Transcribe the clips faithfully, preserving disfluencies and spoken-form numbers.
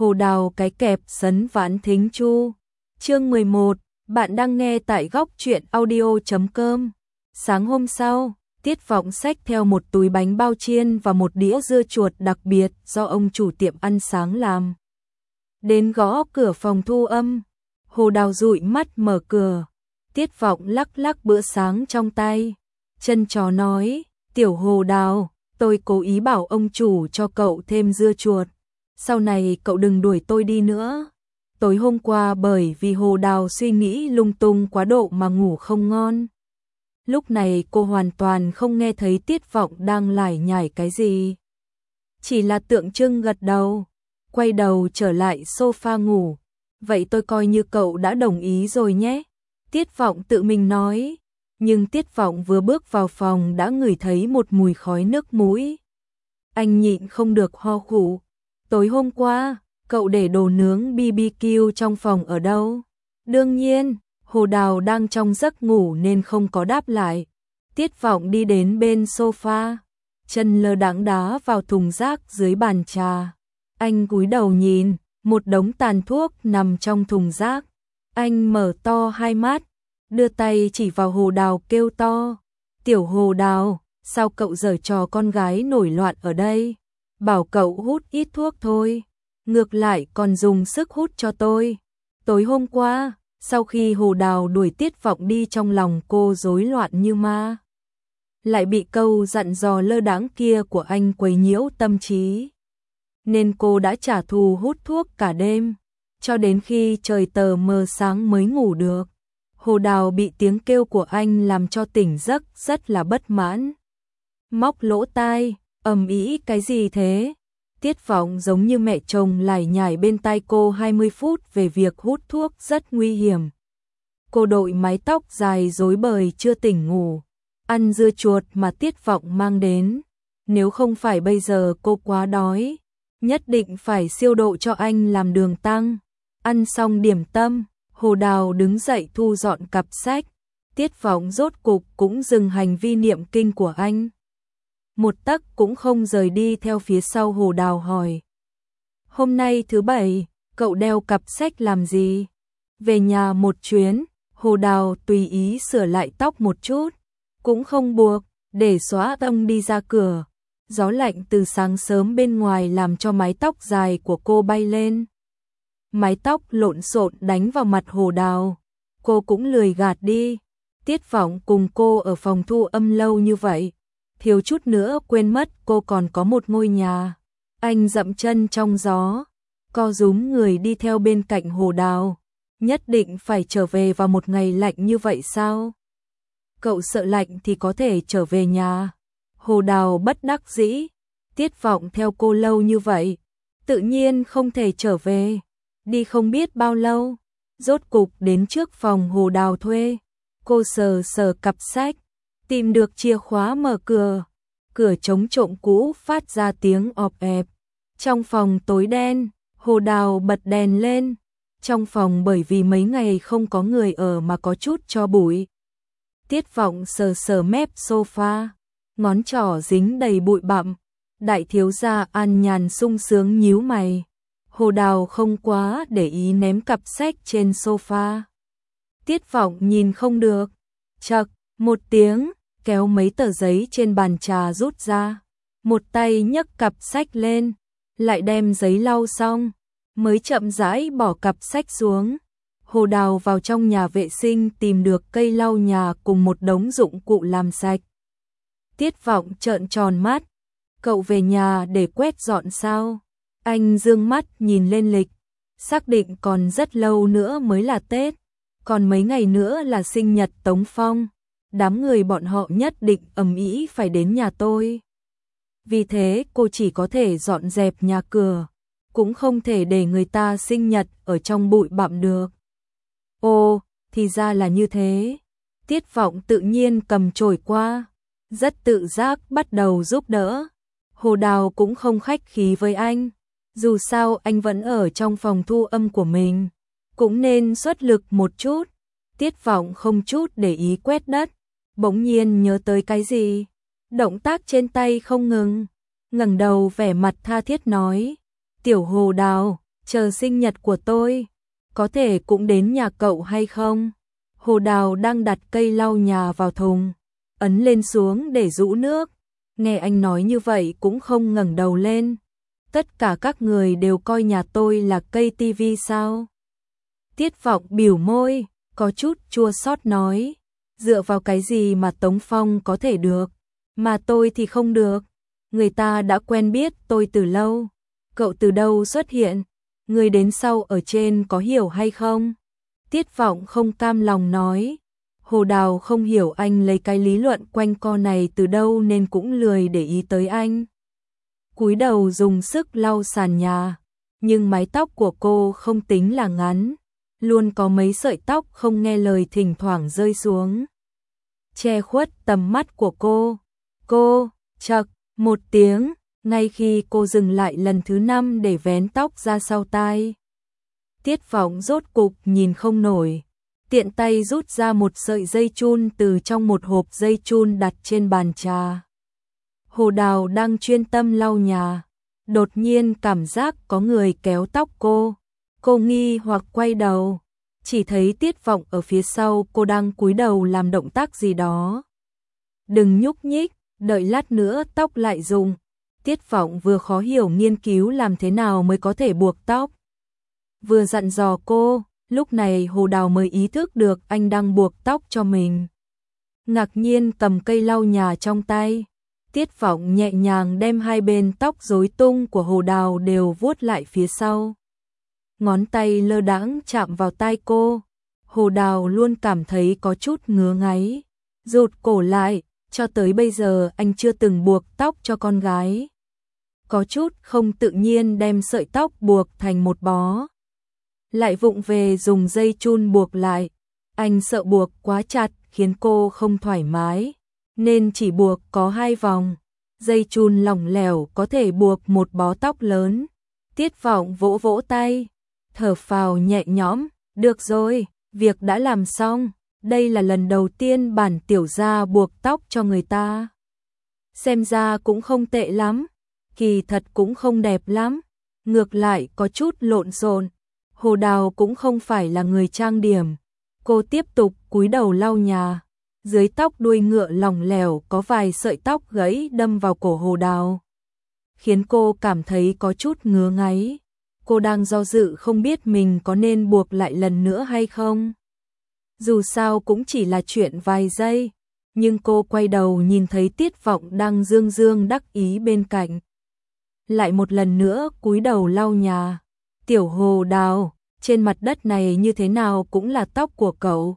Hồ Đào cái kẹp sấn vãn thính chu. Chương mười một, bạn đang nghe tại góc truyện audio chấm com. Sáng hôm sau, Tiết Vọng xách theo một túi bánh bao chiên và một đĩa dưa chuột đặc biệt do ông chủ tiệm ăn sáng làm. Đến gõ cửa phòng thu âm, Hồ Đào dụi mắt mở cửa. Tiết Vọng lắc lắc bữa sáng trong tay, chân chó nói, tiểu Hồ Đào, tôi cố ý bảo ông chủ cho cậu thêm dưa chuột. Sau này cậu đừng đuổi tôi đi nữa. Tối hôm qua bởi vì Hồ Đào suy nghĩ lung tung quá độ mà ngủ không ngon. Lúc này cô hoàn toàn không nghe thấy Tiết Vọng đang lải nhải cái gì. Chỉ là tượng trưng gật đầu, quay đầu trở lại sofa ngủ. Vậy tôi coi như cậu đã đồng ý rồi nhé. Tiết Vọng tự mình nói. Nhưng Tiết Vọng vừa bước vào phòng đã ngửi thấy một mùi khói nước mũi. Anh nhịn không được ho khụ. Tối hôm qua, cậu để đồ nướng bê bê kiu trong phòng ở đâu? Đương nhiên, Hồ Đào đang trong giấc ngủ nên không có đáp lại. Tiết Vọng đi đến bên sofa, chân lơ đãng đá vào thùng rác dưới bàn trà. Anh cúi đầu nhìn, một đống tàn thuốc nằm trong thùng rác. Anh mở to hai mắt, đưa tay chỉ vào Hồ Đào kêu to. Tiểu Hồ Đào, sao cậu giở trò con gái nổi loạn ở đây? Bảo cậu hút ít thuốc thôi, ngược lại còn dùng sức hút cho tôi. Tối hôm qua, sau khi Hồ Đào đuổi Tiết Vọng đi trong lòng cô rối loạn như ma. Lại bị câu dặn dò lơ đãng kia của anh quấy nhiễu tâm trí. Nên cô đã trả thù hút thuốc cả đêm, cho đến khi trời tờ mờ sáng mới ngủ được. Hồ Đào bị tiếng kêu của anh làm cho tỉnh giấc rất là bất mãn. Móc lỗ tai, ầm ĩ cái gì thế? Tiết Vọng giống như mẹ chồng lải nhải bên tai cô hai mươi phút về việc hút thuốc rất nguy hiểm. Cô đội mái tóc dài rối bời chưa tỉnh ngủ, ăn dưa chuột mà Tiết Vọng mang đến. Nếu không phải bây giờ cô quá đói, nhất định phải siêu độ cho anh làm đường tăng. Ăn xong điểm tâm, Hồ Đào đứng dậy thu dọn cặp sách. Tiết Vọng rốt cục cũng dừng hành vi niệm kinh của anh. Một tấc cũng không rời đi theo phía sau. Hồ Đào hỏi. Hôm nay thứ bảy, cậu đeo cặp sách làm gì? Về nhà một chuyến. Hồ Đào tùy ý sửa lại tóc một chút, cũng không buộc, để xóa âm đi ra cửa. Gió lạnh từ sáng sớm bên ngoài làm cho mái tóc dài của cô bay lên. Mái tóc lộn xộn đánh vào mặt Hồ Đào. Cô cũng lười gạt đi. Tiết Vọng cùng cô ở phòng thu âm lâu như vậy, thiếu chút nữa quên mất cô còn có một ngôi nhà. Anh dậm chân trong gió, co rúm người đi theo bên cạnh Hồ Đào. Nhất định phải trở về vào một ngày lạnh như vậy sao? Cậu sợ lạnh thì có thể trở về nhà. Hồ Đào bất đắc dĩ. Tiết Vọng theo cô lâu như vậy, tự nhiên không thể trở về. Đi không biết bao lâu, rốt cục đến trước phòng Hồ Đào thuê. Cô sờ sờ cặp sách, tìm được chìa khóa mở cửa. Cửa chống trộm cũ phát ra tiếng ọp ẹp. Trong phòng tối đen, Hồ Đào bật đèn lên. Trong phòng bởi vì mấy ngày không có người ở mà có chút tro bụi. Tiết Vọng sờ sờ mép sofa, ngón trỏ dính đầy bụi bặm. Đại thiếu gia an nhàn sung sướng nhíu mày. Hồ Đào không quá để ý ném cặp sách trên sofa. Tiết Vọng nhìn không được, chậc một tiếng, kéo mấy tờ giấy trên bàn trà rút ra. Một tay nhấc cặp sách lên, lại đem giấy lau xong, mới chậm rãi bỏ cặp sách xuống. Hồ Đào vào trong nhà vệ sinh tìm được cây lau nhà cùng một đống dụng cụ làm sạch. Tiết Vọng trợn tròn mắt. Cậu về nhà để quét dọn sao? Anh dương mắt nhìn lên lịch, xác định còn rất lâu nữa mới là Tết, còn mấy ngày nữa là sinh nhật Tống Phong. Đám người bọn họ nhất định ầm ĩ phải đến nhà tôi. Vì thế cô chỉ có thể dọn dẹp nhà cửa, cũng không thể để người ta sinh nhật ở trong bụi bặm được. Ồ, thì ra là như thế. Tiết Vọng tự nhiên cầm chổi qua, rất tự giác bắt đầu giúp đỡ. Hồ Đào cũng không khách khí với anh. Dù sao anh vẫn ở trong phòng thu âm của mình, cũng nên xuất lực một chút. Tiết Vọng không chút để ý quét đất, bỗng nhiên nhớ tới cái gì, động tác trên tay không ngừng, ngẩng đầu vẻ mặt tha thiết nói, tiểu Hồ Đào, chờ sinh nhật của tôi, có thể cũng đến nhà cậu hay không? Hồ Đào đang đặt cây lau nhà vào thùng, ấn lên xuống để rũ nước. Nghe anh nói như vậy cũng không ngẩng đầu lên. Tất cả các người đều coi nhà tôi là cây tivi sao? Tiết Vọng bỉu môi, có chút chua xót nói, dựa vào cái gì mà Tống Phong có thể được, mà tôi thì không được. Người ta đã quen biết tôi từ lâu. Cậu từ đâu xuất hiện? Người đến sau ở trên có hiểu hay không? Tiết Vọng không cam lòng nói. Hồ Đào không hiểu anh lấy cái lý luận quanh co này từ đâu nên cũng lười để ý tới anh. Cúi đầu dùng sức lau sàn nhà, nhưng mái tóc của cô không tính là ngắn, luôn có mấy sợi tóc không nghe lời thỉnh thoảng rơi xuống, che khuất tầm mắt của cô. Cô, chậc, một tiếng, ngay khi cô dừng lại lần thứ năm để vén tóc ra sau tai. Tiết Vọng rốt cục nhìn không nổi, tiện tay rút ra một sợi dây chun từ trong một hộp dây chun đặt trên bàn trà. Hồ Đào đang chuyên tâm lau nhà, đột nhiên cảm giác có người kéo tóc cô. Cô nghi hoặc quay đầu, chỉ thấy Tiết Vọng ở phía sau cô đang cúi đầu làm động tác gì đó. Đừng nhúc nhích, đợi lát nữa tóc lại rụng. Tiết Vọng vừa khó hiểu nghiên cứu làm thế nào mới có thể buộc tóc, vừa dặn dò cô. Lúc này Hồ Đào mới ý thức được anh đang buộc tóc cho mình. Ngạc nhiên cầm cây lau nhà trong tay, Tiết Vọng nhẹ nhàng đem hai bên tóc rối tung của Hồ Đào đều vuốt lại phía sau. Ngón tay lơ đãng chạm vào tai cô. Hồ Đào luôn cảm thấy có chút ngứa ngáy, rụt cổ lại, cho tới bây giờ anh chưa từng buộc tóc cho con gái. Có chút không tự nhiên đem sợi tóc buộc thành một bó, lại vụng về dùng dây chun buộc lại. Anh sợ buộc quá chặt khiến cô không thoải mái, nên chỉ buộc có hai vòng. Dây chun lỏng lẻo có thể buộc một bó tóc lớn. Tiết Vọng vỗ vỗ tay, thở phào nhẹ nhõm, được rồi, việc đã làm xong. Đây là lần đầu tiên bản tiểu gia buộc tóc cho người ta. Xem ra cũng không tệ lắm, kỳ thật cũng không đẹp lắm, ngược lại có chút lộn xộn. Hồ Đào cũng không phải là người trang điểm. Cô tiếp tục cúi đầu lau nhà. Dưới tóc đuôi ngựa lỏng lẻo có vài sợi tóc gãy đâm vào cổ Hồ Đào, khiến cô cảm thấy có chút ngứa ngáy. Cô đang do dự không biết mình có nên buộc lại lần nữa hay không. Dù sao cũng chỉ là chuyện vài giây, nhưng cô quay đầu nhìn thấy Tiết Vọng đang dương dương đắc ý bên cạnh. Lại một lần nữa cúi đầu lau nhà. Tiểu Hồ Đào, trên mặt đất này như thế nào cũng là tóc của cậu.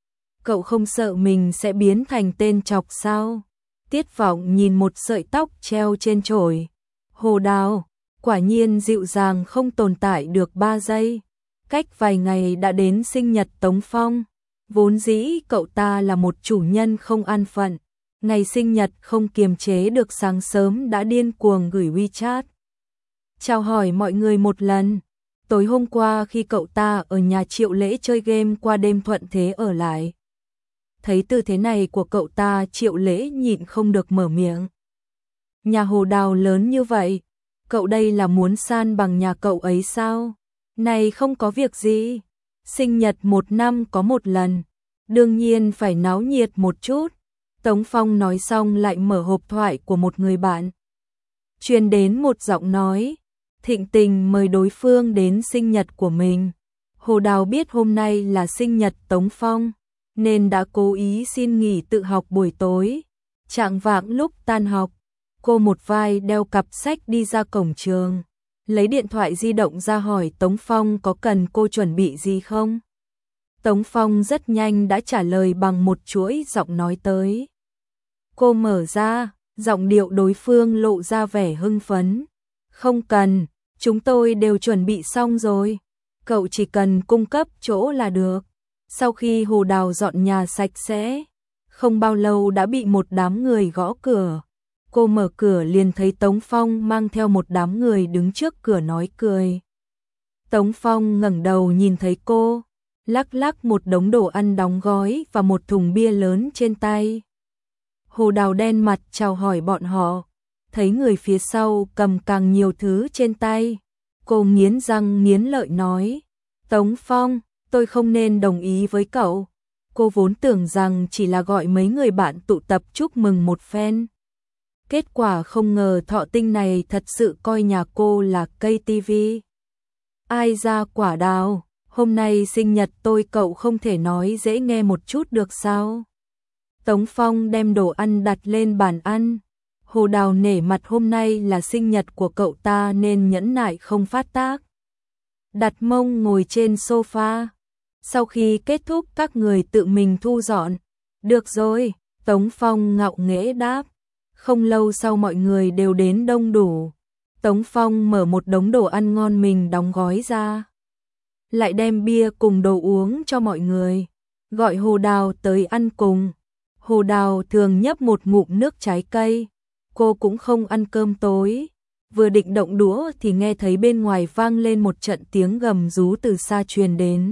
Cậu không sợ mình sẽ biến thành tên chọc sao? Tiết Vọng nhìn một sợi tóc treo trên chổi. Hồ Đào, quả nhiên dịu dàng không tồn tại được ba giây. Cách vài ngày đã đến sinh nhật Tống Phong. Vốn dĩ cậu ta là một chủ nhân không an phận. Ngày sinh nhật không kiềm chế được, sáng sớm đã điên cuồng gửi WeChat chào hỏi mọi người một lần. Tối hôm qua khi cậu ta ở nhà Triệu Lễ chơi game qua đêm thuận thế ở lại. Thấy tư thế này của cậu ta, Triệu Lễ nhịn không được mở miệng. Nhà Hồ Đào lớn như vậy, cậu đây là muốn san bằng nhà cậu ấy sao? Này không có việc gì, sinh nhật một năm có một lần, đương nhiên phải náo nhiệt một chút. Tống Phong nói xong lại mở hộp thoại của một người bạn. Truyền đến một giọng nói, thịnh tình mời đối phương đến sinh nhật của mình. Hồ Đào biết hôm nay là sinh nhật Tống Phong, nên đã cố ý xin nghỉ tự học buổi tối. Chạng vạng lúc tan học, cô một vai đeo cặp sách đi ra cổng trường, lấy điện thoại di động ra hỏi Tống Phong có cần cô chuẩn bị gì không. Tống Phong rất nhanh đã trả lời bằng một chuỗi giọng nói tới. Cô mở ra, giọng điệu đối phương lộ ra vẻ hưng phấn. Không cần, chúng tôi đều chuẩn bị xong rồi. Cậu chỉ cần cung cấp chỗ là được. Sau khi Hồ Đào dọn nhà sạch sẽ, không bao lâu đã bị một đám người gõ cửa. Cô mở cửa liền thấy Tống Phong mang theo một đám người đứng trước cửa nói cười. Tống Phong ngẩng đầu nhìn thấy cô, lắc lắc một đống đồ ăn đóng gói và một thùng bia lớn trên tay. Hồ Đào đen mặt chào hỏi bọn họ, thấy người phía sau cầm càng nhiều thứ trên tay. Cô nghiến răng nghiến lợi nói, Tống Phong, tôi không nên đồng ý với cậu. Cô vốn tưởng rằng chỉ là gọi mấy người bạn tụ tập chúc mừng một phen. Kết quả không ngờ thọ tinh này thật sự coi nhà cô là cây tivi. Ai ra quả đào, hôm nay sinh nhật tôi cậu không thể nói dễ nghe một chút được sao? Tống Phong đem đồ ăn đặt lên bàn ăn. Hồ Đào nể mặt hôm nay là sinh nhật của cậu ta nên nhẫn nại không phát tác. Đặt mông ngồi trên sofa. Sau khi kết thúc các người tự mình thu dọn. Được rồi, Tống Phong ngạo nghễ đáp. Không lâu sau mọi người đều đến đông đủ. Tống Phong mở một đống đồ ăn ngon mình đóng gói ra. Lại đem bia cùng đồ uống cho mọi người. Gọi Hồ Đào tới ăn cùng. Hồ Đào thường nhấp một ngụm nước trái cây. Cô cũng không ăn cơm tối. Vừa định động đũa thì nghe thấy bên ngoài vang lên một trận tiếng gầm rú từ xa truyền đến.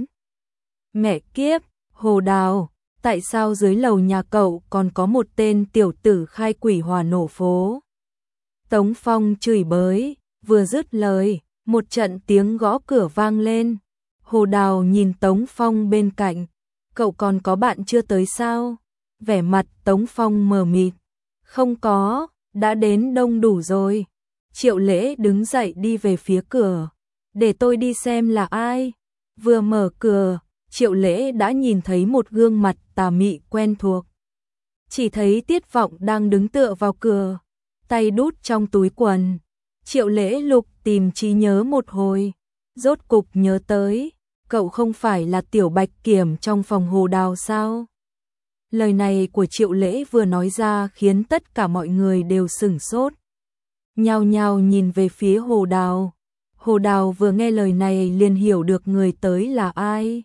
Mẹ kiếp, Hồ Đào, tại sao dưới lầu nhà cậu còn có một tên tiểu tử khai quỷ hòa nổ phố? Tống Phong chửi bới, vừa dứt lời, một trận tiếng gõ cửa vang lên. Hồ Đào nhìn Tống Phong bên cạnh, cậu còn có bạn chưa tới sao? Vẻ mặt Tống Phong mờ mịt, không có, đã đến đông đủ rồi. Triệu Lễ đứng dậy đi về phía cửa, để tôi đi xem là ai. Vừa mở cửa, Triệu Lễ đã nhìn thấy một gương mặt tà mị quen thuộc. Chỉ thấy Tiết Vọng đang đứng tựa vào cửa, tay đút trong túi quần. Triệu Lễ lục tìm trí nhớ một hồi, rốt cục nhớ tới, cậu không phải là Tiểu Bạch Kiểm trong phòng Hồ Đào sao? Lời này của Triệu Lễ vừa nói ra khiến tất cả mọi người đều sửng sốt. Nhao nhao nhìn về phía Hồ Đào. Hồ Đào vừa nghe lời này liền hiểu được người tới là ai.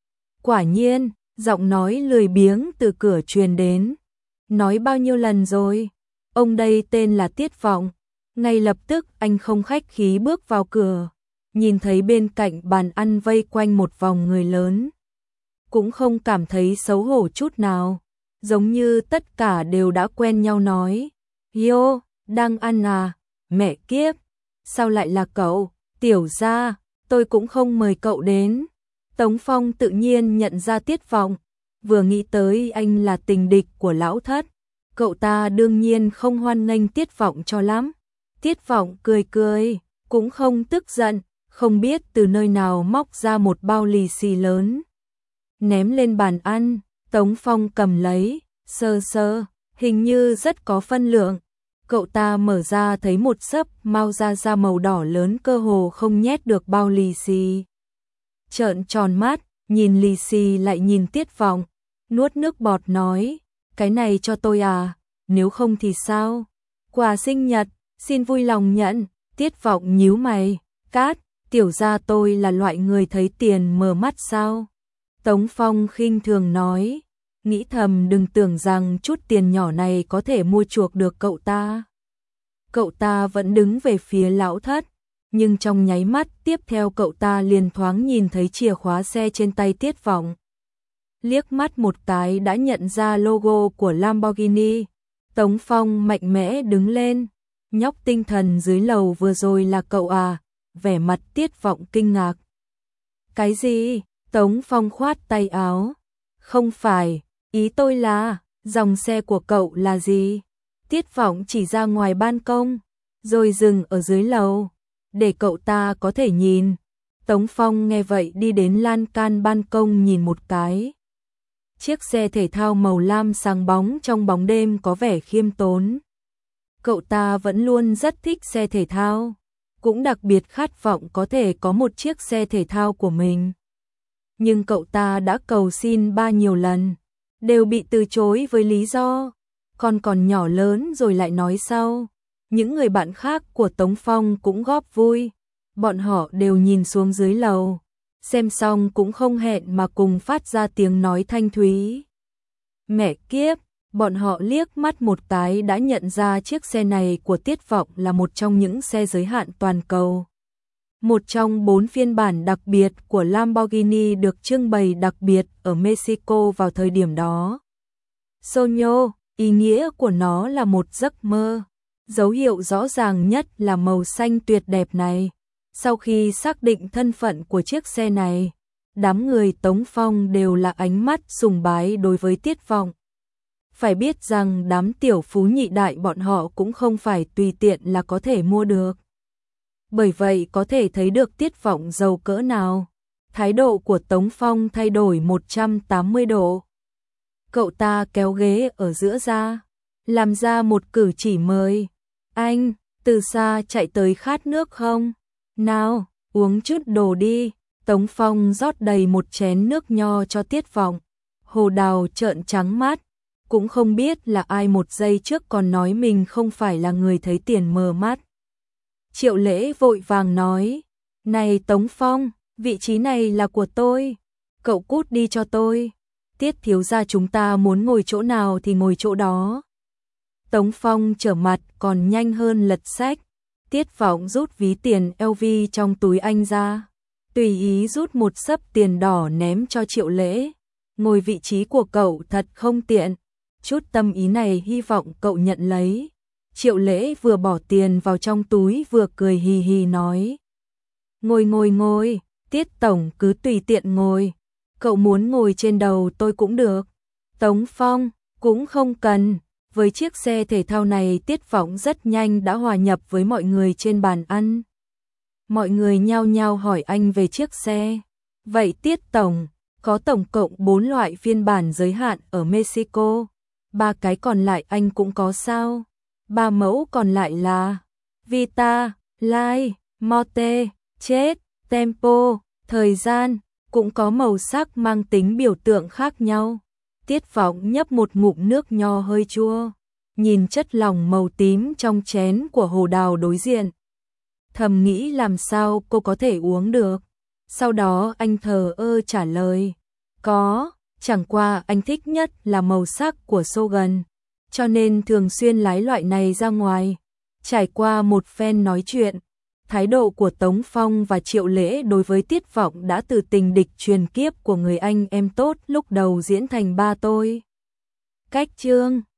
Quả nhiên, giọng nói lười biếng từ cửa truyền đến. Nói bao nhiêu lần rồi, ông đây tên là Tiết Vọng. Ngay lập tức anh không khách khí bước vào cửa, nhìn thấy bên cạnh bàn ăn vây quanh một vòng người lớn. Cũng không cảm thấy xấu hổ chút nào, giống như tất cả đều đã quen nhau nói. Yo, đang ăn à, mẹ kiếp, sao lại là cậu, Tiểu gia, tôi cũng không mời cậu đến. Tống Phong tự nhiên nhận ra Tiết Vọng, vừa nghĩ tới anh là tình địch của lão thất, cậu ta đương nhiên không hoan nghênh Tiết Vọng cho lắm. Tiết Vọng cười cười, cũng không tức giận, không biết từ nơi nào móc ra một bao lì xì lớn. Ném lên bàn ăn, Tống Phong cầm lấy, sơ sơ, hình như rất có phân lượng. Cậu ta mở ra thấy một xấp mau ra ra màu đỏ lớn cơ hồ không nhét được bao lì xì. Trợn tròn mắt, nhìn lì xì lại nhìn Tiết Vọng, nuốt nước bọt nói, cái này cho tôi à, nếu không thì sao? Quà sinh nhật, xin vui lòng nhận. Tiết Vọng nhíu mày, cát, tiểu gia tôi là loại người thấy tiền mở mắt sao? Tống Phong khinh thường nói, nghĩ thầm đừng tưởng rằng chút tiền nhỏ này có thể mua chuộc được cậu ta. Cậu ta vẫn đứng về phía lão thất, nhưng trong nháy mắt tiếp theo cậu ta liền thoáng nhìn thấy chìa khóa xe trên tay Tiết Vọng. Liếc mắt một cái đã nhận ra logo của Lamborghini. Tống Phong mạnh mẽ đứng lên, nhóc tinh thần dưới lầu vừa rồi là cậu à? Vẻ mặt Tiết Vọng kinh ngạc. Cái gì? Tống Phong khoát tay áo. Không phải, ý tôi là, dòng xe của cậu là gì? Tiết Vọng chỉ ra ngoài ban công, rồi dừng ở dưới lầu, để cậu ta có thể nhìn. Tống Phong nghe vậy đi đến lan can ban công nhìn một cái. Chiếc xe thể thao màu lam sáng bóng trong bóng đêm có vẻ khiêm tốn. Cậu ta vẫn luôn rất thích xe thể thao, cũng đặc biệt khát vọng có thể có một chiếc xe thể thao của mình. Nhưng cậu ta đã cầu xin ba nhiều lần, đều bị từ chối với lý do con còn nhỏ lớn rồi lại nói sau. Những người bạn khác của Tống Phong cũng góp vui, bọn họ đều nhìn xuống dưới lầu, xem xong cũng không hẹn mà cùng phát ra tiếng nói thanh thúy. Mẹ kiếp, bọn họ liếc mắt một cái đã nhận ra chiếc xe này của Tiết Vọng là một trong những xe giới hạn toàn cầu. Một trong bốn phiên bản đặc biệt của Lamborghini được trưng bày đặc biệt ở Mexico vào thời điểm đó. Sueño, ý nghĩa của nó là một giấc mơ. Dấu hiệu rõ ràng nhất là màu xanh tuyệt đẹp này. Sau khi xác định thân phận của chiếc xe này, đám người Tống Phong đều là ánh mắt sùng bái đối với Tiết Vọng. Phải biết rằng đám tiểu phú nhị đại bọn họ cũng không phải tùy tiện là có thể mua được. Bởi vậy có thể thấy được Tiết Vọng giàu cỡ nào. Thái độ của Tống Phong thay đổi một trăm tám mươi độ. Cậu ta kéo ghế ở giữa ra, làm ra một cử chỉ mời. Anh, từ xa chạy tới khát nước không? Nào, uống chút đồ đi. Tống Phong rót đầy một chén nước nho cho Tiết Vọng. Hồ Đào trợn trắng mắt, cũng không biết là ai một giây trước còn nói mình không phải là người thấy tiền mờ mắt. Triệu Lễ vội vàng nói, này Tống Phong, vị trí này là của tôi, cậu cút đi cho tôi. Tiết thiếu gia chúng ta muốn ngồi chỗ nào thì ngồi chỗ đó. Tống Phong trở mặt còn nhanh hơn lật sách. Tiết Vọng rút ví tiền L V trong túi anh ra, tùy ý rút một xấp tiền đỏ ném cho Triệu Lễ. Ngồi vị trí của cậu thật không tiện, chút tâm ý này hy vọng cậu nhận lấy. Triệu Lễ vừa bỏ tiền vào trong túi vừa cười hì hì nói. Ngồi ngồi ngồi, Tiết tổng cứ tùy tiện ngồi, cậu muốn ngồi trên đầu tôi cũng được. Tống Phong, cũng không cần. Với chiếc xe thể thao này Tiết Vọng rất nhanh đã hòa nhập với mọi người trên bàn ăn. Mọi người nhao nhao hỏi anh về chiếc xe. Vậy Tiết tổng, có tổng cộng bốn loại phiên bản giới hạn ở Mexico, ba cái còn lại anh cũng có sao? Ba mẫu còn lại là Vita, Light, Morte, Chết, Tempo, thời gian, cũng có màu sắc mang tính biểu tượng khác nhau. Tiết Vọng nhấp một ngụm nước nho hơi chua, nhìn chất lỏng màu tím trong chén của Hồ Đào đối diện. Thầm nghĩ làm sao cô có thể uống được. Sau đó anh thờ ơ trả lời, có, chẳng qua anh thích nhất là màu sắc của Shogun, cho nên thường xuyên lái loại này ra ngoài. Trải qua một phen nói chuyện, thái độ của Tống Phong và Triệu Lễ đối với Tiết Vọng đã từ tình địch truyền kiếp của người anh em tốt lúc đầu diễn thành ba tôi. Cách chương